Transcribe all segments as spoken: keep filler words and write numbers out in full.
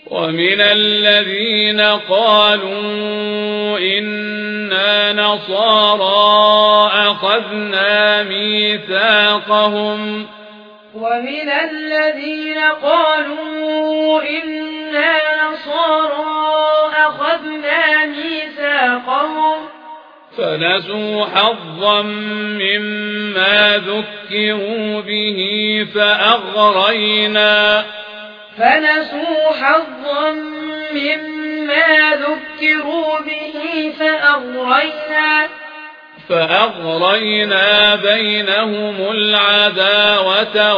ومن الذين قالوا إنا نصارى أخذنا ميثاقهم ومن الذين قالوا إنا نصارى أخذنا ميثاقهم فنسوا حظا مما ذكروا به فأغرينا فنسوا حظا مما ذكروا به فأغرينا فأغرينا بينهم العداوة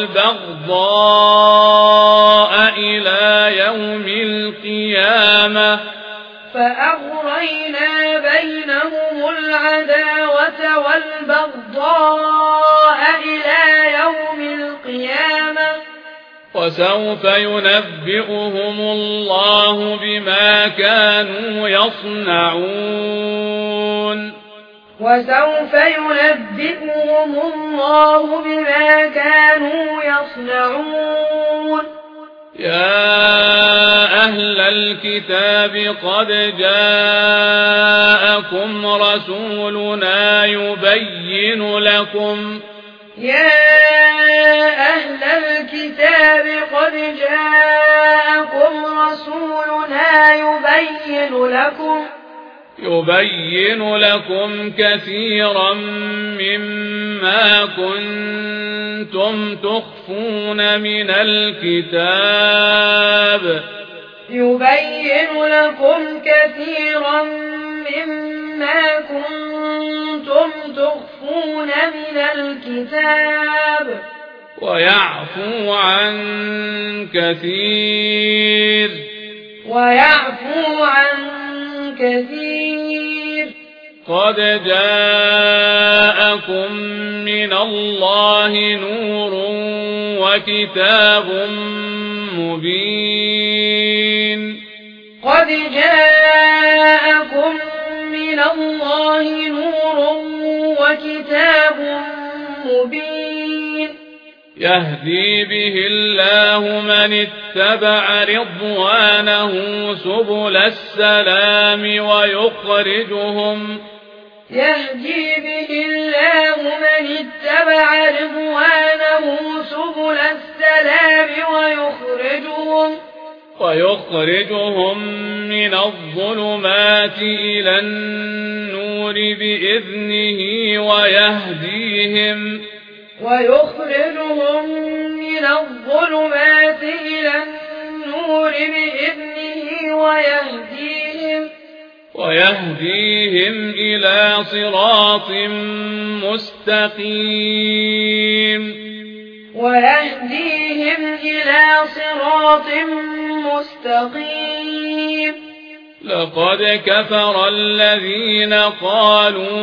والبغضاء إلى يوم القيامة فأغرينا بينهم العداوة والبغضاء إلى يوم القيامة وسوف ينبئهم الله بما كانوا يصنعون وسوف ينبئهم الله بما كانوا يصنعون يا أهل الكتاب قد جاءكم رسولنا يبين لكم يا أهل الكتاب قد جاءكم رسولنا يبين لكم يبين لكم كثيرا مما كنتم تخفون من الكتاب يبين لكم كثيرا مما كنتم تخفون من الكتاب ويعفو عن كثير ويعفو عن كثير قد جاءكم من الله نور وكتاب مبين قد جاءكم من الله نور وكتاب مبين يهدي به الله من اتبع رضوانه سبل السلام ويخرجهم يهدي به الله من اتبع رضوانه سبل السلام ويخرجهم ويخرجهم من الظلمات إلى النور بإذنه ويهديهم ويخرجهم من الظلمات إلى النور بإذنه ويهديهم ويهديهم إلى صراط مستقيم ويهديهم إلى صراط مستقيم لقد كفر الذين قالوا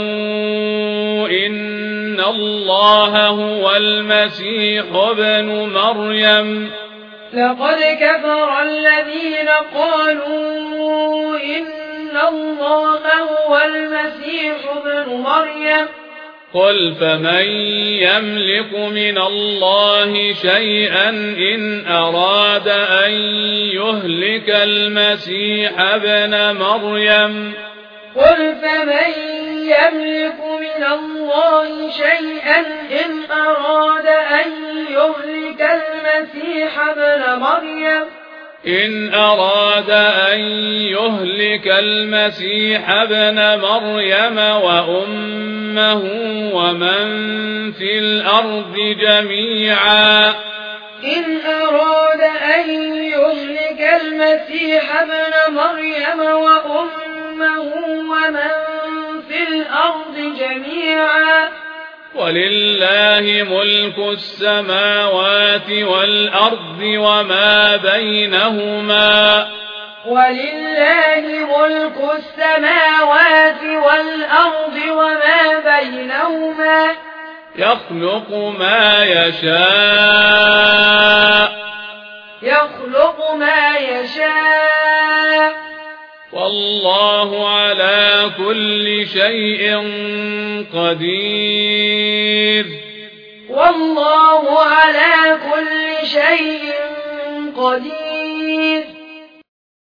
إن الله هو المسيح ابن مريم لقد كفر الذين قالوا إن الله هو المسيح ابن مريم قل فمن يملك من الله شيئا إن أراد أن يهلك المسيح ابن مريم قل فمن يملك من الله شيئا إن أراد أن يهلك المسيح ابن مريم إن أراد أن يهلك المسيح ابن مريم وأمه ومن في الأرض جميعا إن أراد أن يهلك المسيح ابن مريم وأمه ومن في الأرض جميعا ولله ملك السماوات والأرض وما بينهما ولله ملك السماوات والأرض وما بينهما يخلق ما يشاء يخلق ما يشاء والله على كل شيء قدير والله على كل شيء قدير